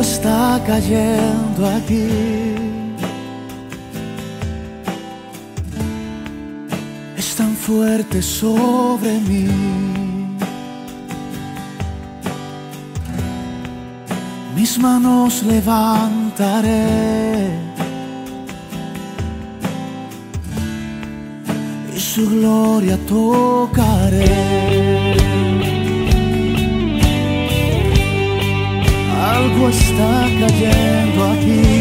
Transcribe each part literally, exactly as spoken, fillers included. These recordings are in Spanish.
está cayendo aquí. Es tan fuerte sobre mí. Mis manos levantaré y su gloria tocaré. Algo está cayendo aquí.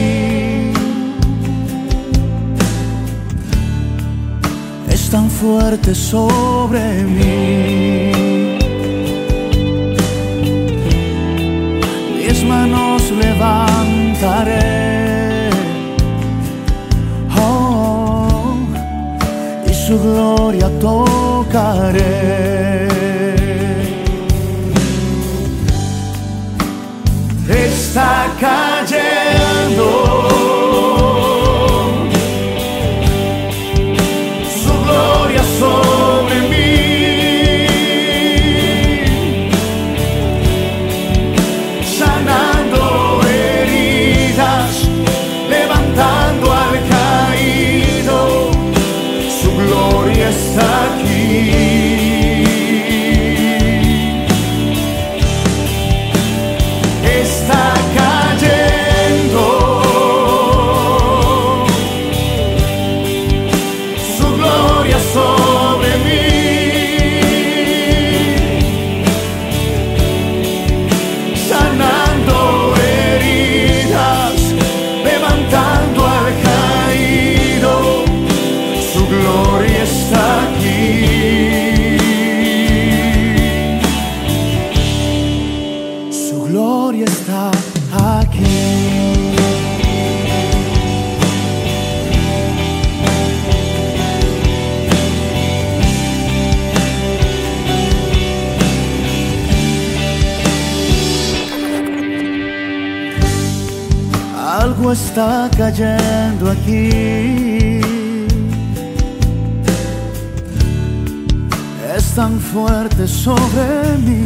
Es tan fuerte sobre mí. Mis manos levantaré, oh, y su gloria tocaré. Está cayendo su gloria sobre mí, sanando heridas, levantando al caído. Su gloria está aquí. Está cayendo su gloria sobre mí, sanando heridas, levantando al caído. Su gloria está aquí. Su gloria está aquí. Algo está cayendo aquí. Es tan fuerte sobre mí.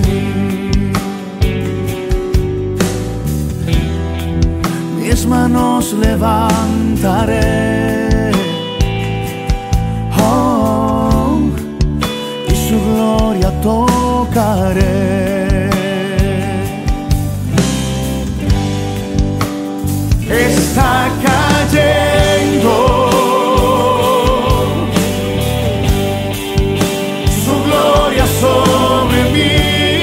Mis manos levantaré, oh, y su gloria tocaré. Está cayendo su gloria sobre mí,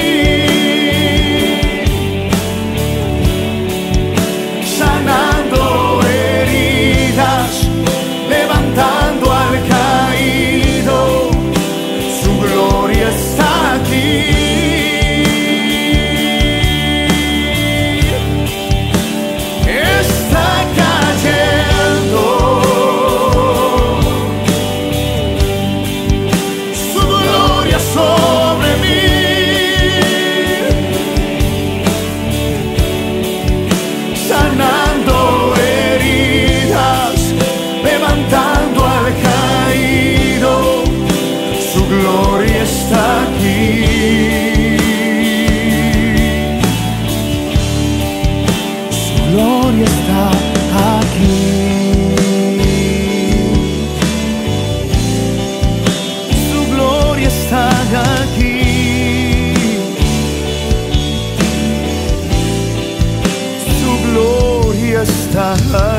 sanando heridas, levantando al caído. Su gloria está aquí. Está cayendo su gloria sobre mí, sanando heridas, levantando al caído. Su gloria está aquí. Su gloria está aquí. Su gloria está aquí. Su gloria está aquí.